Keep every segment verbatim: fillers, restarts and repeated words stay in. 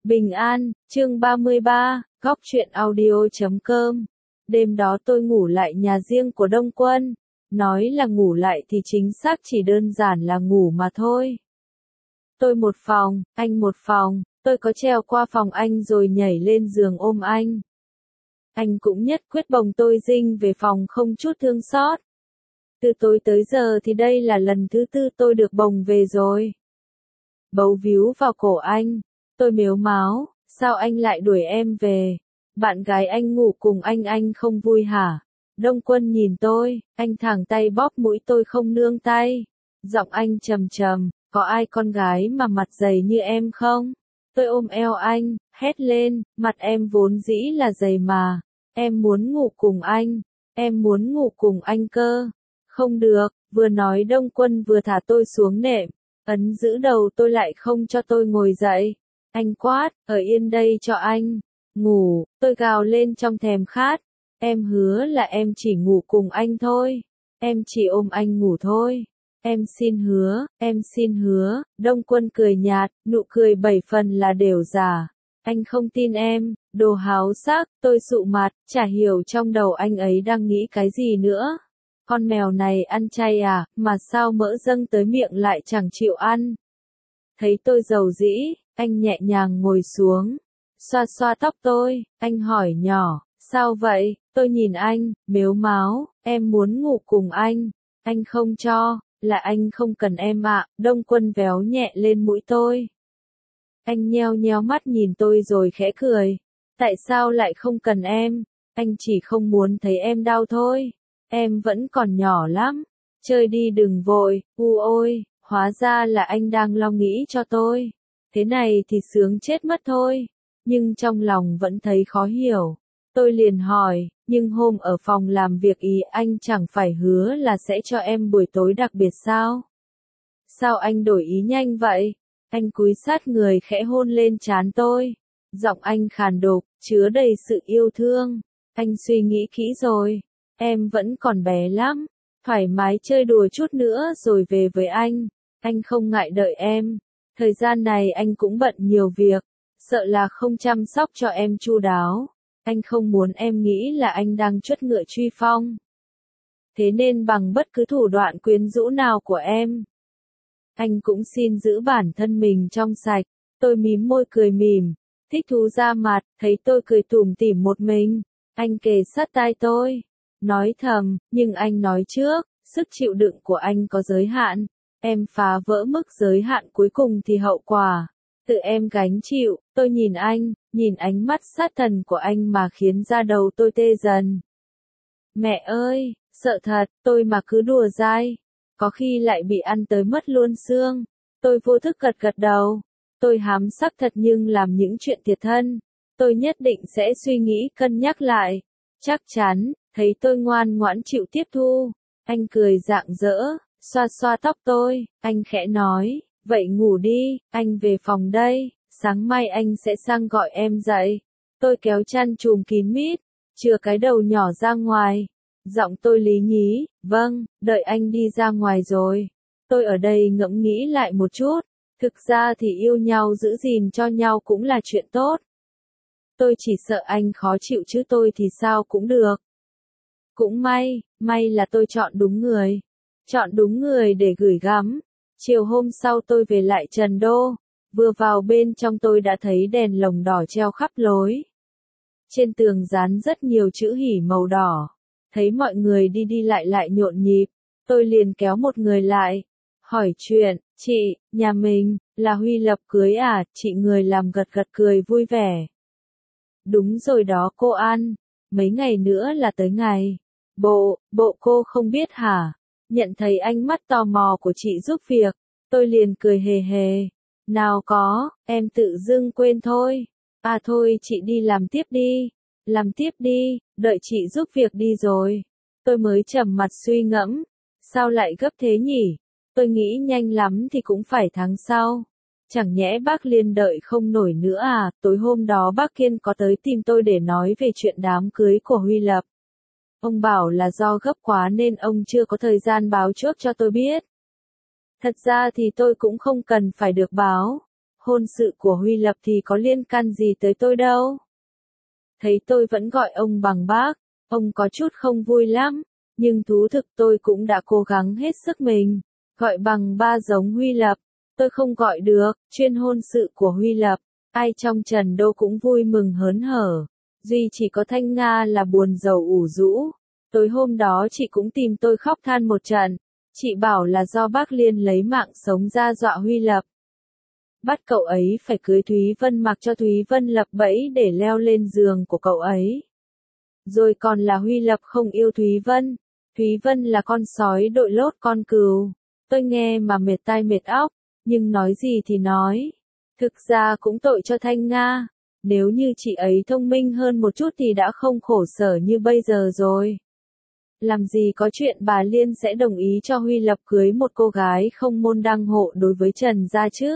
Bình an, chương ba mươi ba, góc truyện audio chấm com. Đêm đó tôi ngủ lại nhà riêng của Đông Quân. Nói là ngủ lại thì chính xác chỉ đơn giản là ngủ mà thôi. Tôi một phòng, anh một phòng, tôi có trèo qua phòng anh rồi nhảy lên giường ôm anh. Anh cũng nhất quyết bồng tôi dinh về phòng không chút thương xót. Từ tối tới giờ thì đây là lần thứ tư tôi được bồng về rồi. Bấu víu vào cổ anh. Tôi mếu máo, sao anh lại đuổi em về? Bạn gái anh ngủ cùng anh anh không vui hả? Đông Quân nhìn tôi, anh thẳng tay bóp mũi tôi không nương tay. Giọng anh trầm trầm, có ai con gái mà mặt dày như em không? Tôi ôm eo anh, hét lên, mặt em vốn dĩ là dày mà. Em muốn ngủ cùng anh, em muốn ngủ cùng anh cơ. Không được, vừa nói Đông Quân vừa thả tôi xuống nệm, ấn giữ đầu tôi lại không cho tôi ngồi dậy. Anh quát, ở yên đây cho anh. Ngủ, tôi gào lên trong thèm khát. Em hứa là em chỉ ngủ cùng anh thôi. Em chỉ ôm anh ngủ thôi. Em xin hứa, em xin hứa. Đông Quân cười nhạt, nụ cười bảy phần là đều giả. Anh không tin em, đồ háo sắc, tôi sụ mặt, chả hiểu trong đầu anh ấy đang nghĩ cái gì nữa. Con mèo này ăn chay à, mà sao mỡ dâng tới miệng lại chẳng chịu ăn. Thấy tôi dầu dĩ, anh nhẹ nhàng ngồi xuống, xoa xoa tóc tôi, anh hỏi nhỏ, sao vậy? Tôi nhìn anh, mếu máo, em muốn ngủ cùng anh, anh không cho, là anh không cần em ạ. Đông Quân véo nhẹ lên mũi tôi. Anh nheo nheo mắt nhìn tôi rồi khẽ cười, tại sao lại không cần em? Anh chỉ không muốn thấy em đau thôi, em vẫn còn nhỏ lắm, chơi đi đừng vội. U ôi, hóa ra là anh đang lo nghĩ cho tôi. Thế này thì sướng chết mất thôi, nhưng trong lòng vẫn thấy khó hiểu. Tôi liền hỏi, nhưng hôm ở phòng làm việc ý anh chẳng phải hứa là sẽ cho em buổi tối đặc biệt sao? Sao anh đổi ý nhanh vậy? Anh cúi sát người khẽ hôn lên trán tôi. Giọng anh khàn đục, chứa đầy sự yêu thương. Anh suy nghĩ kỹ rồi, em vẫn còn bé lắm, thoải mái chơi đùa chút nữa rồi về với anh. Anh không ngại đợi em. Thời gian này anh cũng bận nhiều việc, sợ là không chăm sóc cho em chu đáo. Anh không muốn em nghĩ là anh đang truất ngựa truy phong. Thế nên bằng bất cứ thủ đoạn quyến rũ nào của em, anh cũng xin giữ bản thân mình trong sạch. Tôi mím môi cười mỉm, thích thú ra mặt, thấy tôi cười tủm tỉm một mình. Anh kề sát tai tôi, nói thầm, nhưng anh nói trước, sức chịu đựng của anh có giới hạn. Em phá vỡ mức giới hạn cuối cùng thì hậu quả tự em gánh chịu. Tôi nhìn anh, nhìn ánh mắt sát thần của anh mà khiến da đầu tôi tê dần. Mẹ ơi, sợ thật, tôi mà cứ đùa dai, có khi lại bị ăn tới mất luôn xương. Tôi vô thức gật gật đầu. Tôi hám sắc thật nhưng làm những chuyện thiệt thân, tôi nhất định sẽ suy nghĩ cân nhắc lại. Chắc chắn, thấy tôi ngoan ngoãn chịu tiếp thu. Anh cười rạng rỡ, xoa xoa tóc tôi, anh khẽ nói, vậy ngủ đi, anh về phòng đây, sáng mai anh sẽ sang gọi em dậy. Tôi kéo chăn chùm kín mít, chừa cái đầu nhỏ ra ngoài. Giọng tôi lý nhí, vâng, đợi anh đi ra ngoài rồi. Tôi ở đây ngẫm nghĩ lại một chút, thực ra thì yêu nhau giữ gìn cho nhau cũng là chuyện tốt. Tôi chỉ sợ anh khó chịu chứ tôi thì sao cũng được. Cũng may, may là tôi chọn đúng người. Chọn đúng người để gửi gắm. Chiều hôm sau tôi về lại Trần Đô. Vừa vào bên trong tôi đã thấy đèn lồng đỏ treo khắp lối. Trên tường dán rất nhiều chữ hỉ màu đỏ. Thấy mọi người đi đi lại lại nhộn nhịp. Tôi liền kéo một người lại. Hỏi chuyện, chị, nhà mình, là Huy Lập cưới à? Chị người làm gật gật cười vui vẻ. Đúng rồi đó cô An. Mấy ngày nữa là tới ngày. Bộ, bộ cô không biết hả? Nhận thấy ánh mắt tò mò của chị giúp việc, tôi liền cười hề hề. Nào có, em tự dưng quên thôi. À thôi chị đi làm tiếp đi. Làm tiếp đi, đợi chị giúp việc đi rồi. Tôi mới trầm mặt suy ngẫm. Sao lại gấp thế nhỉ? Tôi nghĩ nhanh lắm thì cũng phải tháng sau. Chẳng nhẽ bác Liên đợi không nổi nữa à? Tối hôm đó bác Kiên có tới tìm tôi để nói về chuyện đám cưới của Huy Lập. Ông bảo là do gấp quá nên ông chưa có thời gian báo trước cho tôi biết. Thật ra thì tôi cũng không cần phải được báo. Hôn sự của Huy Lập thì có liên can gì tới tôi đâu. Thấy tôi vẫn gọi ông bằng bác, ông có chút không vui lắm, nhưng thú thực tôi cũng đã cố gắng hết sức mình. Gọi bằng ba giống Huy Lập, tôi không gọi được. Chuyên hôn sự của Huy Lập, ai trong Trần Đô cũng vui mừng hớn hở. Duy chỉ có Thanh Nga là buồn rầu ủ rũ. Tối hôm đó chị cũng tìm tôi khóc than một trận. Chị bảo là do bác Liên lấy mạng sống ra dọa Huy Lập. Bắt cậu ấy phải cưới Thúy Vân, mặc cho Thúy Vân lập bẫy để leo lên giường của cậu ấy. Rồi còn là Huy Lập không yêu Thúy Vân. Thúy Vân là con sói đội lốt con cừu. Tôi nghe mà mệt tai mệt óc, nhưng nói gì thì nói. Thực ra cũng tội cho Thanh Nga. Nếu như chị ấy thông minh hơn một chút thì đã không khổ sở như bây giờ rồi. Làm gì có chuyện bà Liên sẽ đồng ý cho Huy Lập cưới một cô gái không môn đăng hộ đối với Trần gia chứ.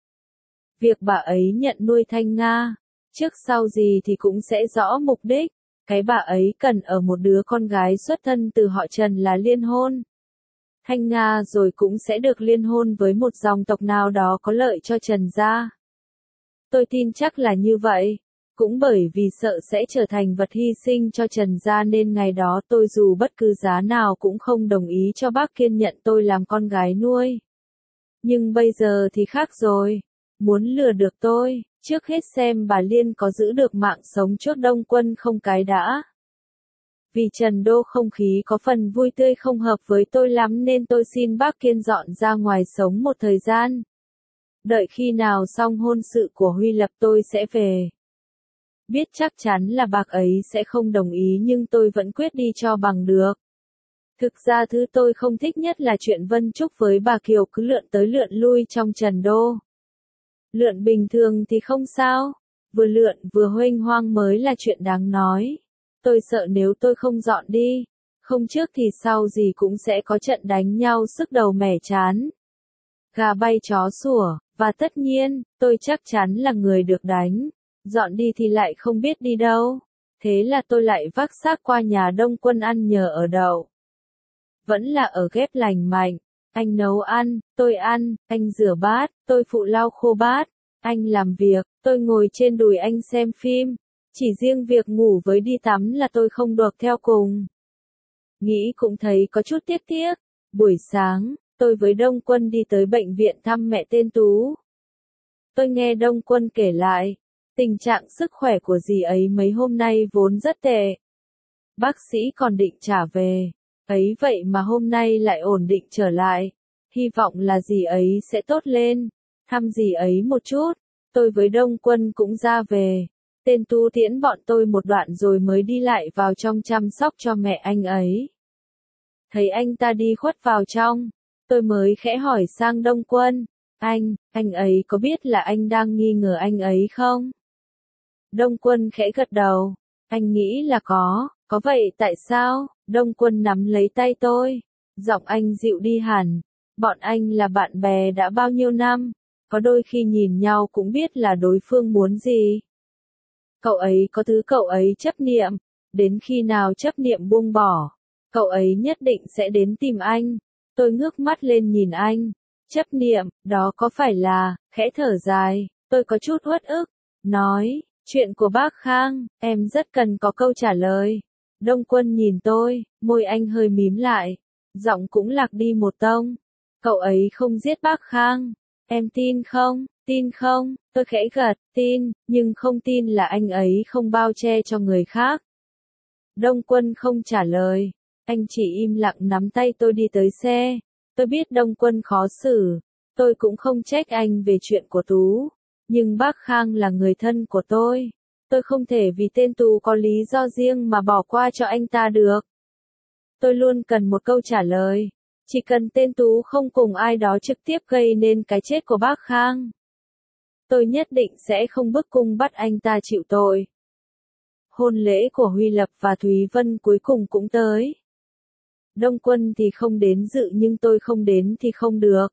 Việc bà ấy nhận nuôi Thanh Nga, trước sau gì thì cũng sẽ rõ mục đích. Cái bà ấy cần ở một đứa con gái xuất thân từ họ Trần là liên hôn. Thanh Nga rồi cũng sẽ được liên hôn với một dòng tộc nào đó có lợi cho Trần gia. Tôi tin chắc là như vậy. Cũng bởi vì sợ sẽ trở thành vật hy sinh cho Trần gia nên ngày đó tôi dù bất cứ giá nào cũng không đồng ý cho bác Kiên nhận tôi làm con gái nuôi. Nhưng bây giờ thì khác rồi. Muốn lừa được tôi, trước hết xem bà Liên có giữ được mạng sống chốt Đông Quân không cái đã. Vì Trần Đô không khí có phần vui tươi không hợp với tôi lắm nên tôi xin bác Kiên dọn ra ngoài sống một thời gian. Đợi khi nào xong hôn sự của Huy Lập tôi sẽ về. Biết chắc chắn là bác ấy sẽ không đồng ý nhưng tôi vẫn quyết đi cho bằng được. Thực ra thứ tôi không thích nhất là chuyện Vân Trúc với bà Kiều cứ lượn tới lượn lui trong Trần Đô. Lượn bình thường thì không sao, vừa lượn vừa huênh hoang mới là chuyện đáng nói. Tôi sợ nếu tôi không dọn đi, không trước thì sau gì cũng sẽ có trận đánh nhau sức đầu mẻ chán. Gà bay chó sủa, và tất nhiên, tôi chắc chắn là người được đánh. Dọn đi thì lại không biết đi đâu. Thế là tôi lại vác xác qua nhà Đông Quân ăn nhờ ở đậu. Vẫn là ở ghép lành mạnh. Anh nấu ăn, tôi ăn, anh rửa bát, tôi phụ lau khô bát. Anh làm việc, tôi ngồi trên đùi anh xem phim. Chỉ riêng việc ngủ với đi tắm là tôi không được theo cùng. Nghĩ cũng thấy có chút tiếc tiếc. Buổi sáng, tôi với Đông Quân đi tới bệnh viện thăm mẹ tên Tú. Tôi nghe Đông Quân kể lại, tình trạng sức khỏe của dì ấy mấy hôm nay vốn rất tệ. Bác sĩ còn định trả về, ấy vậy mà hôm nay lại ổn định trở lại. Hy vọng là dì ấy sẽ tốt lên. Thăm dì ấy một chút, tôi với Đông Quân cũng ra về. Tên Tú tiễn bọn tôi một đoạn rồi mới đi lại vào trong chăm sóc cho mẹ anh ấy. Thấy anh ta đi khuất vào trong, tôi mới khẽ hỏi sang Đông Quân, anh, anh ấy có biết là anh đang nghi ngờ anh ấy không? Đông Quân khẽ gật đầu, anh nghĩ là có, có vậy tại sao? Đông Quân nắm lấy tay tôi, giọng anh dịu đi hẳn, bọn anh là bạn bè đã bao nhiêu năm, có đôi khi nhìn nhau cũng biết là đối phương muốn gì. Cậu ấy có thứ cậu ấy chấp niệm, đến khi nào chấp niệm buông bỏ, cậu ấy nhất định sẽ đến tìm anh. Tôi ngước mắt lên nhìn anh, chấp niệm, đó có phải là, khẽ thở dài, tôi có chút uất ức, nói, chuyện của bác Khang, em rất cần có câu trả lời. Đông Quân nhìn tôi, môi anh hơi mím lại, giọng cũng lạc đi một tông. Cậu ấy không giết bác Khang, em tin không, tin không, tôi khẽ gật, tin, nhưng không tin là anh ấy không bao che cho người khác. Đông Quân không trả lời, anh chỉ im lặng nắm tay tôi đi tới xe. Tôi biết Đông Quân khó xử, tôi cũng không trách anh về chuyện của Tú, nhưng bác Khang là người thân của tôi. Tôi không thể vì tên Tú có lý do riêng mà bỏ qua cho anh ta được. Tôi luôn cần một câu trả lời, chỉ cần tên Tú không cùng ai đó trực tiếp gây nên cái chết của bác Khang. Tôi nhất định sẽ không bức cung bắt anh ta chịu tội. Hôn lễ của Huy Lập và Thúy Vân cuối cùng cũng tới. Đông Quân thì không đến dự nhưng tôi không đến thì không được.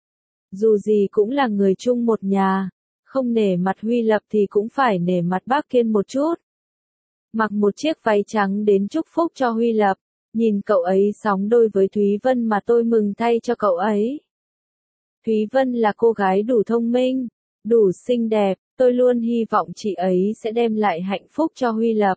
Dù gì cũng là người chung một nhà, không nể mặt Huy Lập thì cũng phải nể mặt bác Kiên một chút. Mặc một chiếc váy trắng đến chúc phúc cho Huy Lập, nhìn cậu ấy sóng đôi với Thúy Vân mà tôi mừng thay cho cậu ấy. Thúy Vân là cô gái đủ thông minh, đủ xinh đẹp, tôi luôn hy vọng chị ấy sẽ đem lại hạnh phúc cho Huy Lập.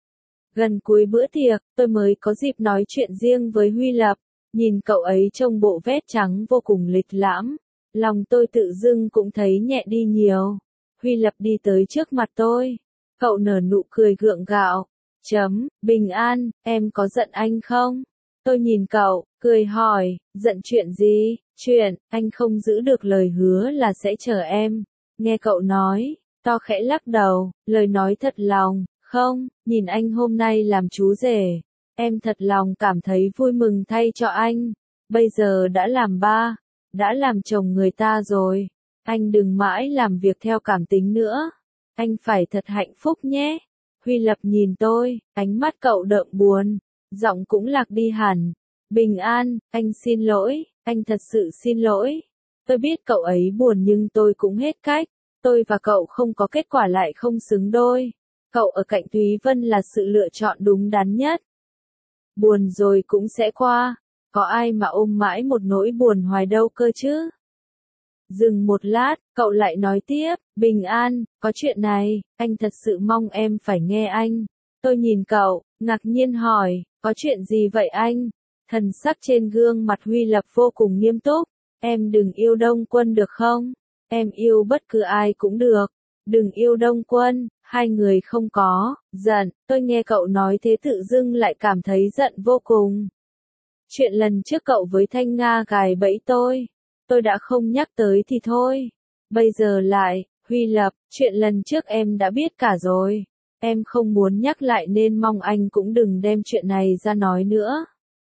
Gần cuối bữa tiệc, tôi mới có dịp nói chuyện riêng với Huy Lập, nhìn cậu ấy trong bộ vest trắng vô cùng lịch lãm, lòng tôi tự dưng cũng thấy nhẹ đi nhiều. Huy Lập đi tới trước mặt tôi, cậu nở nụ cười gượng gạo, chấm, bình an, em có giận anh không? Tôi nhìn cậu, cười hỏi, giận chuyện gì? Chuyện, anh không giữ được lời hứa là sẽ chờ em. Nghe cậu nói, to khẽ lắc đầu, lời nói thật lòng, không, nhìn anh hôm nay làm chú rể. Em thật lòng cảm thấy vui mừng thay cho anh. Bây giờ đã làm ba, đã làm chồng người ta rồi. Anh đừng mãi làm việc theo cảm tính nữa. Anh phải thật hạnh phúc nhé. Huy Lập nhìn tôi, ánh mắt cậu đượm buồn, giọng cũng lạc đi hẳn. Bình an, anh xin lỗi, anh thật sự xin lỗi. Tôi biết cậu ấy buồn nhưng tôi cũng hết cách. Tôi và cậu không có kết quả lại không xứng đôi. Cậu ở cạnh Thúy Vân là sự lựa chọn đúng đắn nhất. Buồn rồi cũng sẽ qua. Có ai mà ôm mãi một nỗi buồn hoài đâu cơ chứ? Dừng một lát, cậu lại nói tiếp, bình an, có chuyện này, anh thật sự mong em phải nghe anh. Tôi nhìn cậu, ngạc nhiên hỏi, có chuyện gì vậy anh? Thần sắc trên gương mặt Huy Lập vô cùng nghiêm túc, em đừng yêu Đông Quân được không? Em yêu bất cứ ai cũng được, đừng yêu Đông Quân, hai người không có, giận, tôi nghe cậu nói thế tự dưng lại cảm thấy giận vô cùng. Chuyện lần trước cậu với Thanh Nga gài bẫy tôi. Tôi đã không nhắc tới thì thôi. Bây giờ lại, Huy Lập, chuyện lần trước em đã biết cả rồi. Em không muốn nhắc lại nên mong anh cũng đừng đem chuyện này ra nói nữa.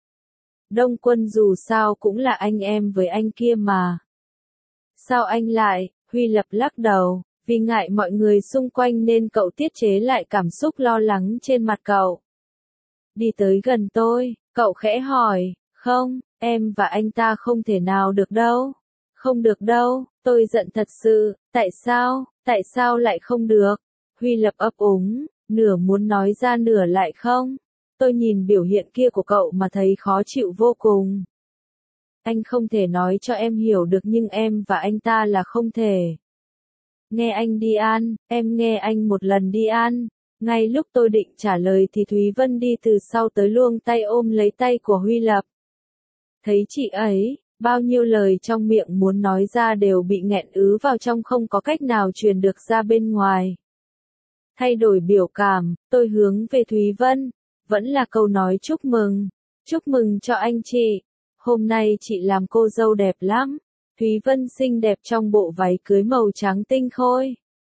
Đông Quân dù sao cũng là anh em với anh kia mà. Sao anh lại, Huy Lập lắc đầu, vì ngại mọi người xung quanh nên cậu tiết chế lại cảm xúc lo lắng trên mặt cậu. Đi tới gần tôi, cậu khẽ hỏi, không, em và anh ta không thể nào được đâu. Không được đâu, tôi giận thật sự, tại sao, tại sao lại không được? Huy Lập ấp úng, nửa muốn nói ra nửa lại không. Tôi nhìn biểu hiện kia của cậu mà thấy khó chịu vô cùng. Anh không thể nói cho em hiểu được nhưng em và anh ta là không thể. Nghe anh đi ăn, em nghe anh một lần đi ăn. Ngay lúc tôi định trả lời thì Thúy Vân đi từ sau tới luông tay ôm lấy tay của Huy Lập. Thấy chị ấy, bao nhiêu lời trong miệng muốn nói ra đều bị nghẹn ứ vào trong không có cách nào truyền được ra bên ngoài. Thay đổi biểu cảm, tôi hướng về Thúy Vân, vẫn là câu nói chúc mừng, chúc mừng cho anh chị, hôm nay chị làm cô dâu đẹp lắm. Thúy Vân xinh đẹp trong bộ váy cưới màu trắng tinh khôi.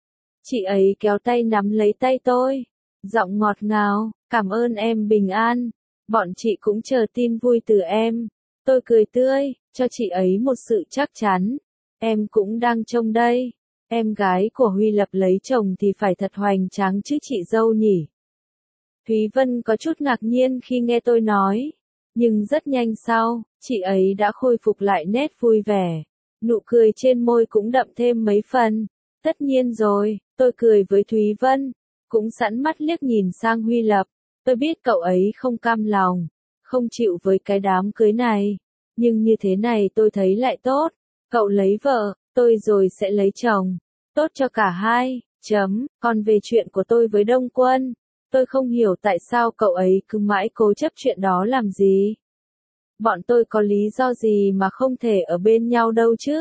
Chị ấy kéo tay nắm lấy tay tôi, giọng ngọt ngào, cảm ơn em bình an, bọn chị cũng chờ tin vui từ em. Tôi cười tươi, cho chị ấy một sự chắc chắn. Em cũng đang trông đây. Em gái của Huy Lập lấy chồng thì phải thật hoành tráng chứ chị dâu nhỉ. Thúy Vân có chút ngạc nhiên khi nghe tôi nói. Nhưng rất nhanh sau, chị ấy đã khôi phục lại nét vui vẻ. Nụ cười trên môi cũng đậm thêm mấy phần. Tất nhiên rồi, tôi cười với Thúy Vân. Cũng sẵn mắt liếc nhìn sang Huy Lập. Tôi biết cậu ấy không cam lòng. Không chịu với cái đám cưới này. Nhưng như thế này tôi thấy lại tốt. Cậu lấy vợ, tôi rồi sẽ lấy chồng. Tốt cho cả hai, chấm. Còn về chuyện của tôi với Đông Quân, tôi không hiểu tại sao cậu ấy cứ mãi cố chấp chuyện đó làm gì. Bọn tôi có lý do gì mà không thể ở bên nhau đâu chứ.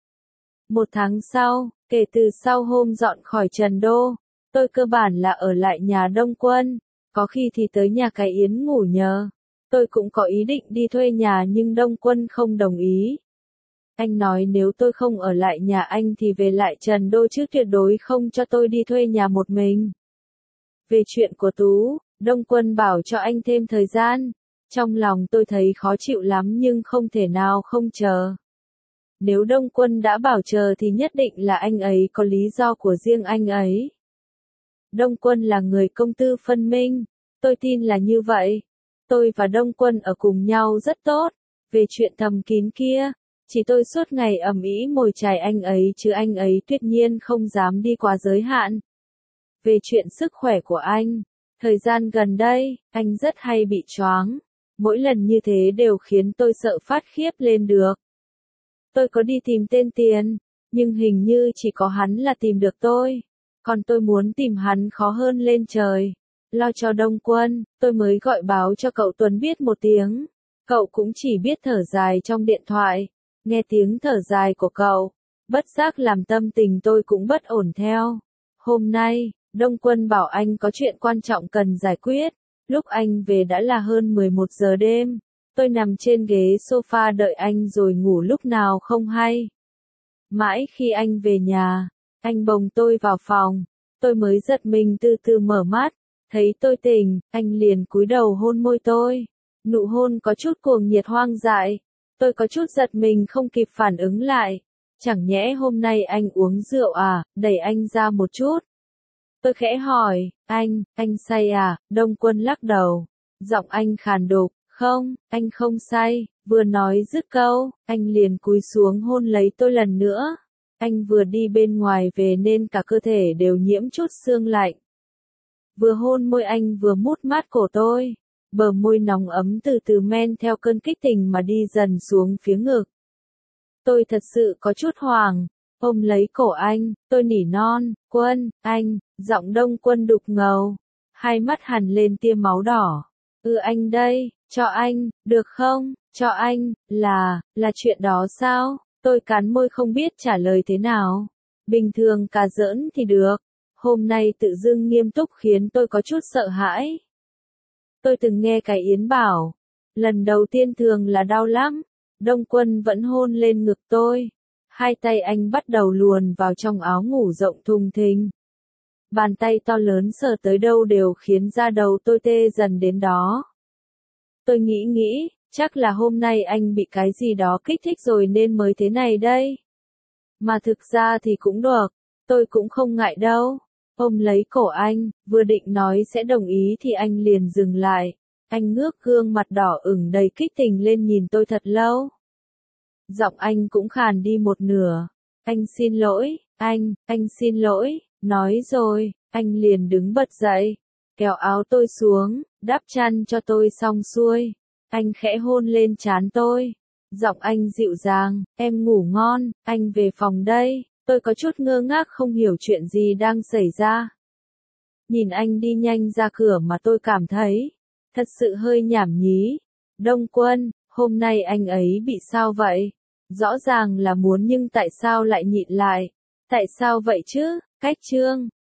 Một tháng sau, kể từ sau hôm dọn khỏi Trần Đô, tôi cơ bản là ở lại nhà Đông Quân. Có khi thì tới nhà cái Yến ngủ nhờ. Tôi cũng có ý định đi thuê nhà nhưng Đông Quân không đồng ý. Anh nói nếu tôi không ở lại nhà anh thì về lại Trần Đô chứ tuyệt đối không cho tôi đi thuê nhà một mình. Về chuyện của Tú, Đông Quân bảo cho anh thêm thời gian. Trong lòng tôi thấy khó chịu lắm nhưng không thể nào không chờ. Nếu Đông Quân đã bảo chờ thì nhất định là anh ấy có lý do của riêng anh ấy. Đông Quân là người công tư phân minh. Tôi tin là như vậy. Tôi và Đông Quân ở cùng nhau rất tốt. Về chuyện thầm kín kia, chỉ tôi suốt ngày ầm ĩ mồi chài anh ấy chứ anh ấy tuyệt nhiên không dám đi quá giới hạn. Về chuyện sức khỏe của anh, thời gian gần đây, anh rất hay bị choáng. Mỗi lần như thế đều khiến tôi sợ phát khiếp lên được. Tôi có đi tìm tên tiền, Nhưng hình như chỉ có hắn là tìm được tôi. Còn tôi muốn tìm hắn khó hơn lên trời. Lo cho Đông Quân, tôi mới gọi báo cho cậu Tuấn biết một tiếng. Cậu cũng chỉ biết thở dài trong điện thoại. Nghe tiếng thở dài của cậu, bất giác làm tâm tình tôi cũng bất ổn theo. Hôm nay, Đông Quân bảo anh có chuyện quan trọng cần giải quyết. Lúc anh về đã là hơn mười một giờ đêm. Tôi nằm trên ghế sofa đợi anh rồi ngủ lúc nào không hay. Mãi khi anh về nhà, anh bồng tôi vào phòng. Tôi mới giật mình từ từ mở mắt. Thấy tôi tỉnh, anh liền cúi đầu hôn môi tôi. Nụ hôn có chút cuồng nhiệt hoang dại. Tôi có chút giật mình không kịp phản ứng lại. Chẳng nhẽ hôm nay anh uống rượu à, đẩy anh ra một chút. Tôi khẽ hỏi, anh, anh say à? Đông Quân lắc đầu. Giọng anh khàn đục, không, anh không say. Vừa nói dứt câu, anh liền cúi xuống hôn lấy tôi lần nữa. Anh vừa đi bên ngoài về nên cả cơ thể đều nhiễm chút sương lạnh. Vừa hôn môi anh vừa mút mát cổ tôi. Bờ môi nóng ấm từ từ men theo cơn kích tình mà đi dần xuống phía ngực. Tôi thật sự có chút hoảng. Ôm lấy cổ anh, tôi nỉ non, Quân, anh, giọng Đông Quân đục ngầu. Hai mắt hằn lên tia máu đỏ. Ừ anh đây, cho anh, được không, cho anh, là, là chuyện đó sao? Tôi cắn môi không biết trả lời thế nào. Bình thường cà giỡn thì được. Hôm nay tự dưng nghiêm túc khiến tôi có chút sợ hãi. Tôi từng nghe cái Yến bảo, lần đầu tiên thường là đau lắm. Đông Quân vẫn hôn lên ngực tôi. Hai tay anh bắt đầu luồn vào trong áo ngủ rộng thùng thình. Bàn tay to lớn sờ tới đâu đều khiến da đầu tôi tê dần đến đó. Tôi nghĩ nghĩ, chắc là hôm nay anh bị cái gì đó kích thích rồi nên mới thế này đây. Mà thực ra thì cũng được, tôi cũng không ngại đâu. Ôm lấy cổ anh, vừa định nói sẽ đồng ý thì anh liền dừng lại. Anh ngước gương mặt đỏ ửng đầy kích tình lên nhìn tôi thật lâu. Giọng anh cũng khàn đi một nửa. Anh xin lỗi, anh, anh xin lỗi, nói rồi, anh liền đứng bật dậy, kéo áo tôi xuống, đắp chăn cho tôi xong xuôi. Anh khẽ hôn lên trán tôi. Giọng anh dịu dàng, em ngủ ngon, anh về phòng đây. Tôi có chút ngơ ngác không hiểu chuyện gì đang xảy ra. Nhìn anh đi nhanh ra cửa mà tôi cảm thấy, thật sự hơi nhảm nhí. Đông Quân, hôm nay anh ấy bị sao vậy? Rõ ràng là muốn nhưng tại sao lại nhịn lại? Tại sao vậy chứ? Cách chương